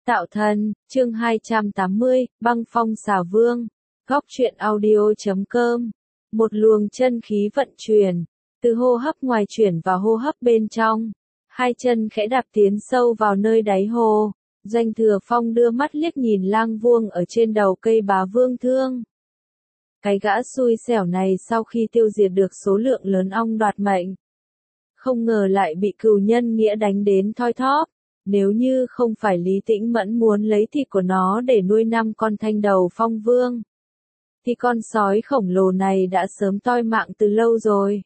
Tạo thần, chương 280, băng phong xà vương. Góc truyện audio.com. Một luồng chân khí vận chuyển, từ hô hấp ngoài chuyển vào hô hấp bên trong. Hai chân khẽ đạp tiến sâu vào nơi đáy hồ. Doanh Thừa Phong đưa mắt liếc nhìn Lang Vuông ở trên đầu cây bá vương thương. Cái gã xui xẻo này sau khi tiêu diệt được số lượng lớn ong đoạt mệnh, không ngờ lại bị Cừu Nhân Nghĩa đánh đến thoi thóp. Nếu như không phải Lý Tĩnh Mẫn muốn lấy thịt của nó để nuôi 5 con thanh đầu phong vương, thì con sói khổng lồ này đã sớm toi mạng từ lâu rồi.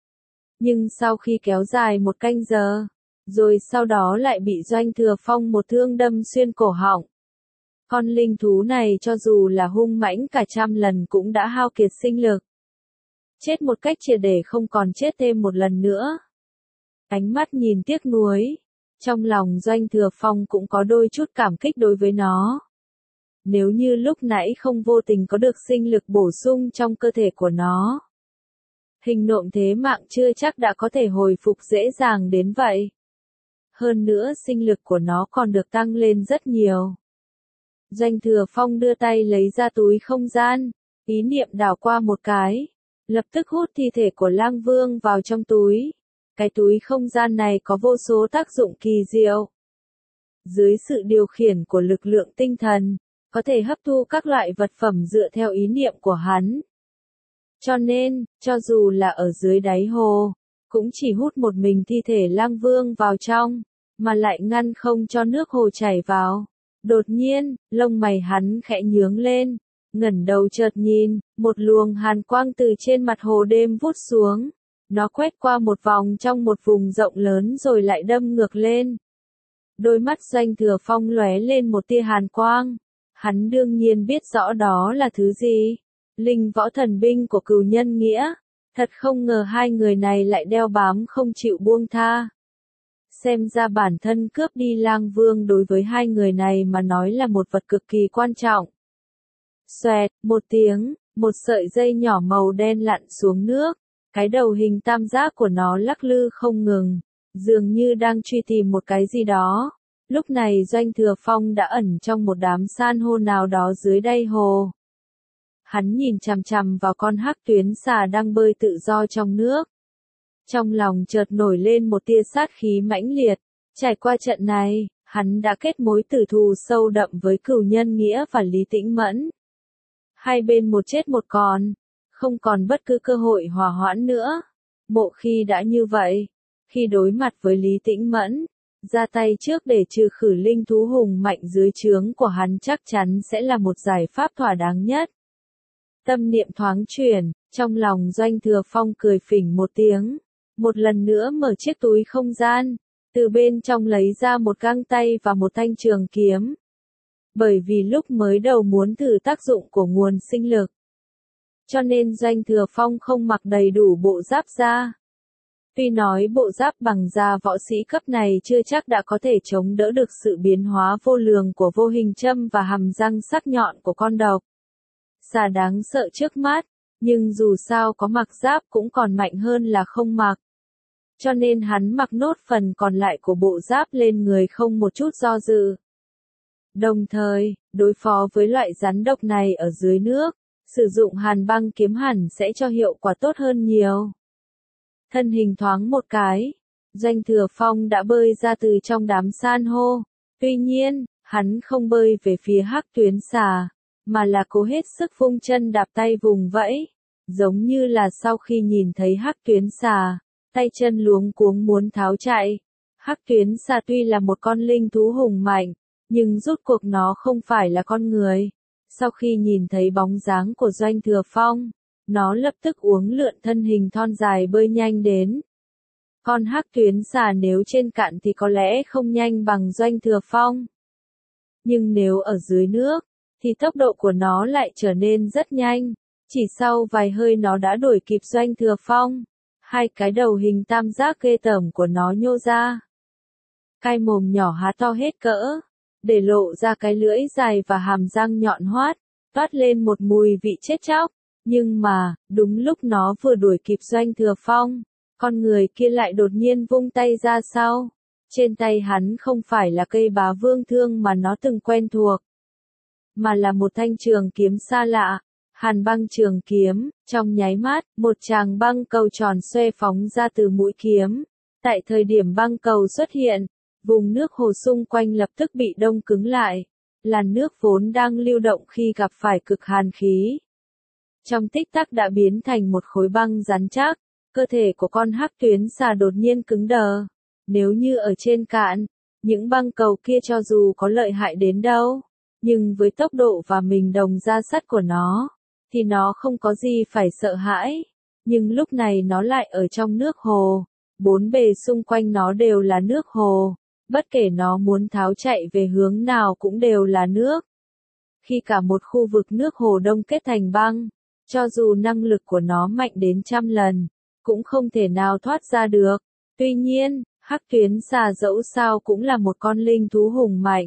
Nhưng sau khi kéo dài một canh giờ, rồi sau đó lại bị Doanh Thừa Phong một thương đâm xuyên cổ họng. Con linh thú này cho dù là hung mãnh cả trăm lần cũng đã hao kiệt sinh lực. Chết một cách triệt để không còn chết thêm một lần nữa. Ánh mắt nhìn tiếc nuối. Trong lòng Doanh Thừa Phong cũng có đôi chút cảm kích đối với nó. Nếu như lúc nãy không vô tình có được sinh lực bổ sung trong cơ thể của nó, hình nộm thế mạng chưa chắc đã có thể hồi phục dễ dàng đến vậy. Hơn nữa sinh lực của nó còn được tăng lên rất nhiều. Doanh Thừa Phong đưa tay lấy ra túi không gian, ý niệm đảo qua một cái, lập tức hút thi thể của Lang Vương vào trong túi. Cái túi không gian này có vô số tác dụng kỳ diệu. Dưới sự điều khiển của lực lượng tinh thần, có thể hấp thu các loại vật phẩm dựa theo ý niệm của hắn. Cho nên, cho dù là ở dưới đáy hồ, cũng chỉ hút một mình thi thể Lang Vương vào trong, mà lại ngăn không cho nước hồ chảy vào. Đột nhiên, lông mày hắn khẽ nhướng lên, ngẩng đầu chợt nhìn, một luồng hàn quang từ trên mặt hồ đêm vút xuống. Nó quét qua một vòng trong một vùng rộng lớn rồi lại đâm ngược lên. Đôi mắt Doanh Thừa Phong lóe lên một tia hàn quang. Hắn đương nhiên biết rõ đó là thứ gì. Linh võ thần binh của Cừu Nhân Nghĩa. Thật không ngờ hai người này lại đeo bám không chịu buông tha. Xem ra bản thân cướp đi Lang Vương đối với hai người này mà nói là một vật cực kỳ quan trọng. Xoẹt, một tiếng, một sợi dây nhỏ màu đen lặn xuống nước. Cái đầu hình tam giác của nó lắc lư không ngừng, dường như đang truy tìm một cái gì đó. Lúc này Doanh Thừa Phong đã ẩn trong một đám san hô nào đó dưới đáy hồ. Hắn nhìn chằm chằm vào con hắc tuyến xà đang bơi tự do trong nước. Trong lòng chợt nổi lên một tia sát khí mãnh liệt. Trải qua trận này, hắn đã kết mối tử thù sâu đậm với Cừu Nhân Nghĩa và Lý Tĩnh Mẫn. Hai bên một chết một còn. Không còn bất cứ cơ hội hòa hoãn nữa. Mộ Khi đã như vậy, khi đối mặt với Lý Tĩnh Mẫn, ra tay trước để trừ khử linh thú hùng mạnh dưới trướng của hắn chắc chắn sẽ là một giải pháp thỏa đáng nhất. Tâm niệm thoáng chuyển, trong lòng Doanh Thừa Phong cười phỉnh một tiếng, một lần nữa mở chiếc túi không gian, từ bên trong lấy ra một găng tay và một thanh trường kiếm. Bởi vì lúc mới đầu muốn thử tác dụng của nguồn sinh lực, cho nên Doanh Thừa Phong không mặc đầy đủ bộ giáp da. Tuy nói bộ giáp bằng da võ sĩ cấp này chưa chắc đã có thể chống đỡ được sự biến hóa vô lường của vô hình châm và hàm răng sắc nhọn của con độc xà đáng sợ trước mắt, nhưng dù sao có mặc giáp cũng còn mạnh hơn là không mặc. Cho nên hắn mặc nốt phần còn lại của bộ giáp lên người không một chút do dự. Đồng thời, đối phó với loại rắn độc này ở dưới nước, sử dụng hàn băng kiếm hẳn sẽ cho hiệu quả tốt hơn nhiều. Thân hình thoáng một cái, Doanh Thừa Phong đã bơi ra từ trong đám san hô. Tuy nhiên, hắn không bơi về phía hắc tuyến xà, mà là cố hết sức vung chân đạp tay vùng vẫy. Giống như là sau khi nhìn thấy hắc tuyến xà, tay chân luống cuống muốn tháo chạy. Hắc tuyến xà tuy là một con linh thú hùng mạnh, nhưng rốt cuộc nó không phải là con người. Sau khi nhìn thấy bóng dáng của Doanh Thừa Phong, nó lập tức uốn lượn thân hình thon dài bơi nhanh đến. Con hắc tuyến xà nếu trên cạn thì có lẽ không nhanh bằng Doanh Thừa Phong. Nhưng nếu ở dưới nước, thì tốc độ của nó lại trở nên rất nhanh. Chỉ sau vài hơi nó đã đuổi kịp Doanh Thừa Phong. Hai cái đầu hình tam giác ghê tởm của nó nhô ra. Cái mồm nhỏ há to hết cỡ, để lộ ra cái lưỡi dài và hàm răng nhọn hoắt, toát lên một mùi vị chết chóc. Nhưng mà, đúng lúc nó vừa đuổi kịp Doanh Thừa Phong, con người kia lại đột nhiên vung tay ra sau. Trên tay hắn không phải là cây bá vương thương mà nó từng quen thuộc, mà là một thanh trường kiếm xa lạ, Hàn băng trường kiếm. Trong nháy mắt, một tràng băng cầu tròn xoe phóng ra từ mũi kiếm. Tại thời điểm băng cầu xuất hiện, vùng nước hồ xung quanh lập tức bị đông cứng lại. Làn nước vốn đang lưu động khi gặp phải cực hàn khí, trong tích tắc đã biến thành một khối băng rắn chắc. Cơ thể của con hắc tuyến xà đột nhiên cứng đờ. Nếu như ở trên cạn, những băng cầu kia cho dù có lợi hại đến đâu, nhưng với tốc độ và mình đồng ra sắt của nó, thì nó không có gì phải sợ hãi. Nhưng lúc này nó lại ở trong nước hồ, bốn bề xung quanh nó đều là nước hồ, bất kể nó muốn tháo chạy về hướng nào cũng đều là nước. Khi cả một khu vực nước hồ đông kết thành băng, cho dù năng lực của nó mạnh đến 100 lần, cũng không thể nào thoát ra được. Tuy nhiên, hắc tuyến xà dẫu sao cũng là một con linh thú hùng mạnh.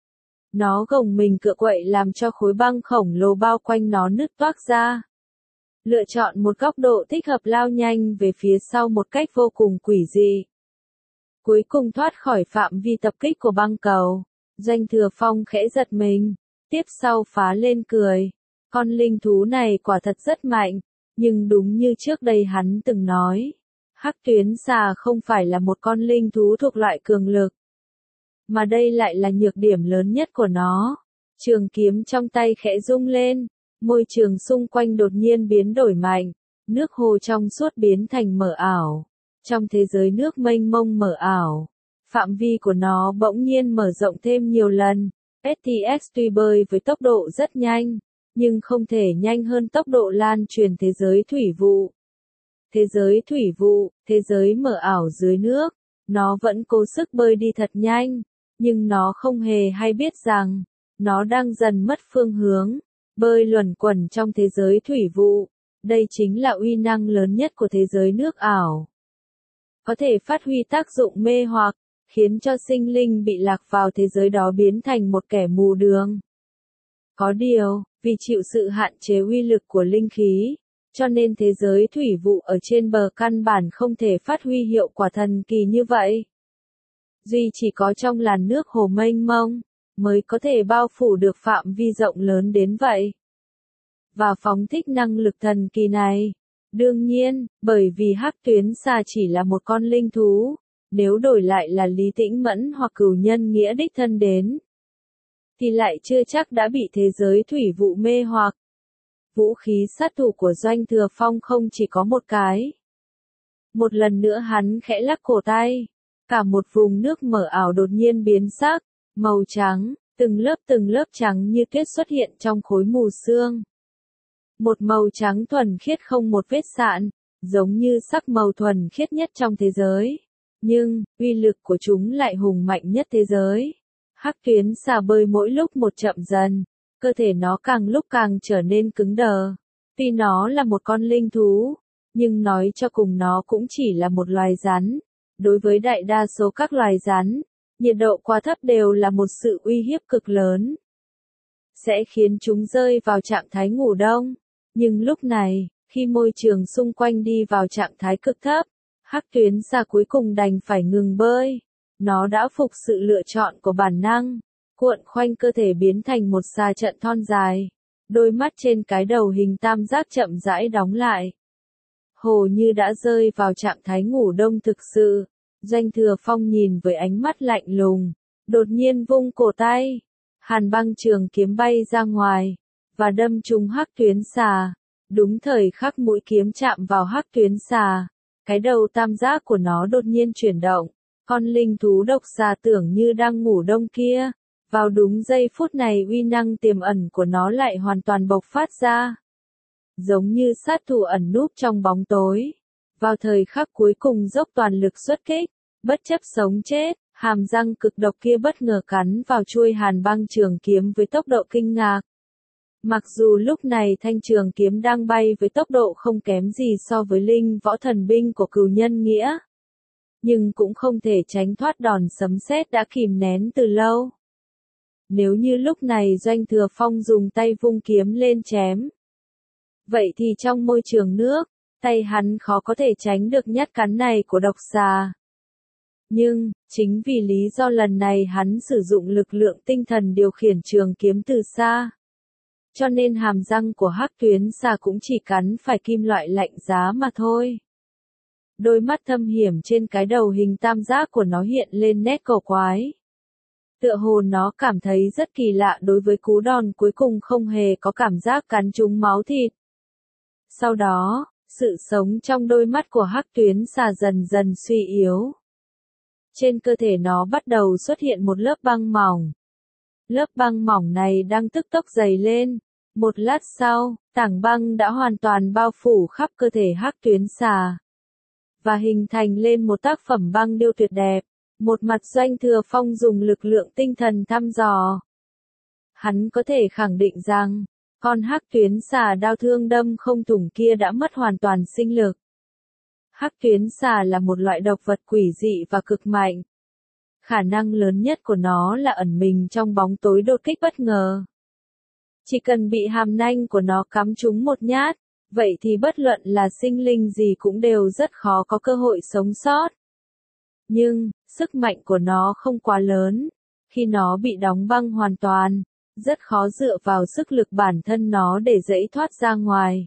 Nó gồng mình cựa quậy làm cho khối băng khổng lồ bao quanh nó nứt toác ra. Lựa chọn một góc độ thích hợp lao nhanh về phía sau một cách vô cùng quỷ dị. Cuối cùng thoát khỏi phạm vi tập kích của băng cầu. Doanh Thừa Phong khẽ giật mình, tiếp sau phá lên cười. Con linh thú này quả thật rất mạnh, nhưng đúng như trước đây hắn từng nói, hắc tuyến xà không phải là một con linh thú thuộc loại cường lực, mà đây lại là nhược điểm lớn nhất của nó. Trường kiếm trong tay khẽ rung lên, môi trường xung quanh đột nhiên biến đổi mạnh, nước hồ trong suốt biến thành mờ ảo. Trong thế giới nước mênh mông mờ ảo, phạm vi của nó bỗng nhiên mở rộng thêm nhiều lần. STX tuy bơi với tốc độ rất nhanh, nhưng không thể nhanh hơn tốc độ lan truyền thế giới thủy vụ. Thế giới thủy vụ, thế giới mờ ảo dưới nước, nó vẫn cố sức bơi đi thật nhanh, nhưng nó không hề hay biết rằng, nó đang dần mất phương hướng, bơi luẩn quẩn trong thế giới thủy vụ. Đây chính là uy năng lớn nhất của thế giới nước ảo. Có thể phát huy tác dụng mê hoặc, khiến cho sinh linh bị lạc vào thế giới đó biến thành một kẻ mù đường. Có điều, vì chịu sự hạn chế uy lực của linh khí, cho nên thế giới thủy vụ ở trên bờ căn bản không thể phát huy hiệu quả thần kỳ như vậy. Duy chỉ có trong làn nước hồ mênh mông, mới có thể bao phủ được phạm vi rộng lớn đến vậy. Và phóng thích năng lực thần kỳ này. Đương nhiên, bởi vì hắc tuyến xà chỉ là một con linh thú, nếu đổi lại là Lý Tĩnh Mẫn hoặc Cửu Nhân Nghĩa đích thân đến, thì lại chưa chắc đã bị thế giới thủy vụ mê hoặc. Vũ khí sát thủ của Doanh Thừa Phong không chỉ có một cái. Một lần nữa hắn khẽ lắc cổ tay, cả một vùng nước mờ ảo đột nhiên biến sắc, màu trắng, từng lớp trắng như tuyết xuất hiện trong khối mù sương. Một màu trắng thuần khiết không một vết sạn, giống như sắc màu thuần khiết nhất trong thế giới. Nhưng, uy lực của chúng lại hùng mạnh nhất thế giới. Hắc tuyến xà bơi mỗi lúc một chậm dần, cơ thể nó càng lúc càng trở nên cứng đờ. Tuy nó là một con linh thú, nhưng nói cho cùng nó cũng chỉ là một loài rắn. Đối với đại đa số các loài rắn, nhiệt độ quá thấp đều là một sự uy hiếp cực lớn, sẽ khiến chúng rơi vào trạng thái ngủ đông. Nhưng lúc này, khi môi trường xung quanh đi vào trạng thái cực thấp, hắc tuyến xà cuối cùng đành phải ngừng bơi. Nó đã phục sự lựa chọn của bản năng, cuộn khoanh cơ thể biến thành một xà trận thon dài. Đôi mắt trên cái đầu hình tam giác chậm rãi đóng lại. Hồ như đã rơi vào trạng thái ngủ đông thực sự. Doanh Thừa Phong nhìn với ánh mắt lạnh lùng, đột nhiên vung cổ tay. Hàn băng trường kiếm bay ra ngoài, và đâm trúng hắc tuyến xà. Đúng thời khắc mũi kiếm chạm vào hắc tuyến xà, cái đầu tam giác của nó đột nhiên chuyển động. Con linh thú độc xà tưởng như đang ngủ đông kia, vào đúng giây phút này uy năng tiềm ẩn của nó lại hoàn toàn bộc phát ra. Giống như sát thủ ẩn núp trong bóng tối. Vào thời khắc cuối cùng dốc toàn lực xuất kích, bất chấp sống chết, hàm răng cực độc kia bất ngờ cắn vào chuôi hàn băng trường kiếm với tốc độ kinh ngạc. Mặc dù lúc này thanh trường kiếm đang bay với tốc độ không kém gì so với linh võ thần binh của Cửu Nhân Nghĩa, nhưng cũng không thể tránh thoát đòn sấm sét đã kìm nén từ lâu. Nếu như lúc này Doanh Thừa Phong dùng tay vung kiếm lên chém, vậy thì trong môi trường nước, tay hắn khó có thể tránh được nhát cắn này của độc xà. Nhưng, chính vì lý do lần này hắn sử dụng lực lượng tinh thần điều khiển trường kiếm từ xa, cho nên hàm răng của Hắc Tuyến Xà cũng chỉ cắn phải kim loại lạnh giá mà thôi. Đôi mắt thâm hiểm trên cái đầu hình tam giác của nó hiện lên nét cổ quái. Tựa hồ nó cảm thấy rất kỳ lạ đối với cú đòn cuối cùng không hề có cảm giác cắn trúng máu thịt. Sau đó, sự sống trong đôi mắt của Hắc Tuyến Xà dần dần suy yếu. Trên cơ thể nó bắt đầu xuất hiện một lớp băng mỏng. Lớp băng mỏng này đang tức tốc dày lên. Một lát sau, tảng băng đã hoàn toàn bao phủ khắp cơ thể Hắc Tuyến Xà và hình thành lên một tác phẩm băng điêu tuyệt đẹp. Một mặt Doanh Thừa Phong dùng lực lượng tinh thần thăm dò. Hắn có thể khẳng định rằng, con Hắc Tuyến Xà đao thương đâm không thủng kia đã mất hoàn toàn sinh lực. Hắc Tuyến Xà là một loại độc vật quỷ dị và cực mạnh. Khả năng lớn nhất của nó là ẩn mình trong bóng tối đột kích bất ngờ. Chỉ cần bị hàm nanh của nó cắm trúng một nhát, vậy thì bất luận là sinh linh gì cũng đều rất khó có cơ hội sống sót. Nhưng, sức mạnh của nó không quá lớn. Khi nó bị đóng băng hoàn toàn, rất khó dựa vào sức lực bản thân nó để dãy thoát ra ngoài.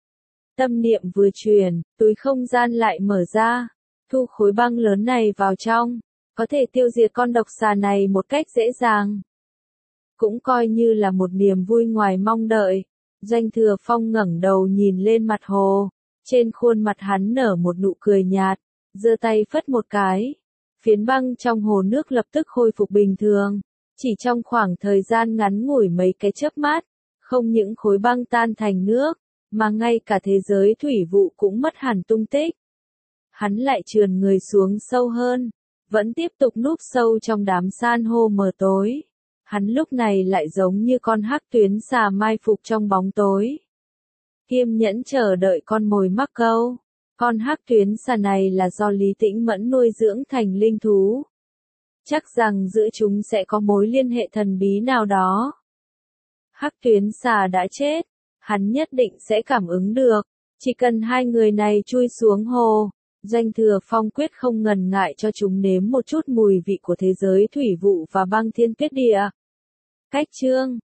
Tâm niệm vừa truyền, túi không gian lại mở ra, thu khối băng lớn này vào trong, có thể tiêu diệt con độc xà này một cách dễ dàng. Cũng coi như là một niềm vui ngoài mong đợi. Doanh Thừa Phong ngẩng đầu nhìn lên mặt hồ, trên khuôn mặt hắn nở một nụ cười nhạt, giơ tay phất một cái. Phiến băng trong hồ nước lập tức khôi phục bình thường. Chỉ trong khoảng thời gian ngắn ngủi mấy cái chớp mắt, không những khối băng tan thành nước, mà ngay cả thế giới thủy vụ cũng mất hẳn tung tích. Hắn lại trườn người xuống sâu hơn, vẫn tiếp tục núp sâu trong đám san hô mờ tối. Hắn lúc này lại giống như con Hắc Tuyến Xà mai phục trong bóng tối. Kiên nhẫn chờ đợi con mồi mắc câu. Con Hắc Tuyến Xà này là do Lý Tĩnh Mẫn nuôi dưỡng thành linh thú. Chắc rằng giữa chúng sẽ có mối liên hệ thần bí nào đó. Hắc Tuyến Xà đã chết, hắn nhất định sẽ cảm ứng được. Chỉ cần hai người này chui xuống hồ, Doanh Thừa Phong quyết không ngần ngại cho chúng nếm một chút mùi vị của thế giới thủy vụ và băng thiên tuyết địa. Cách chương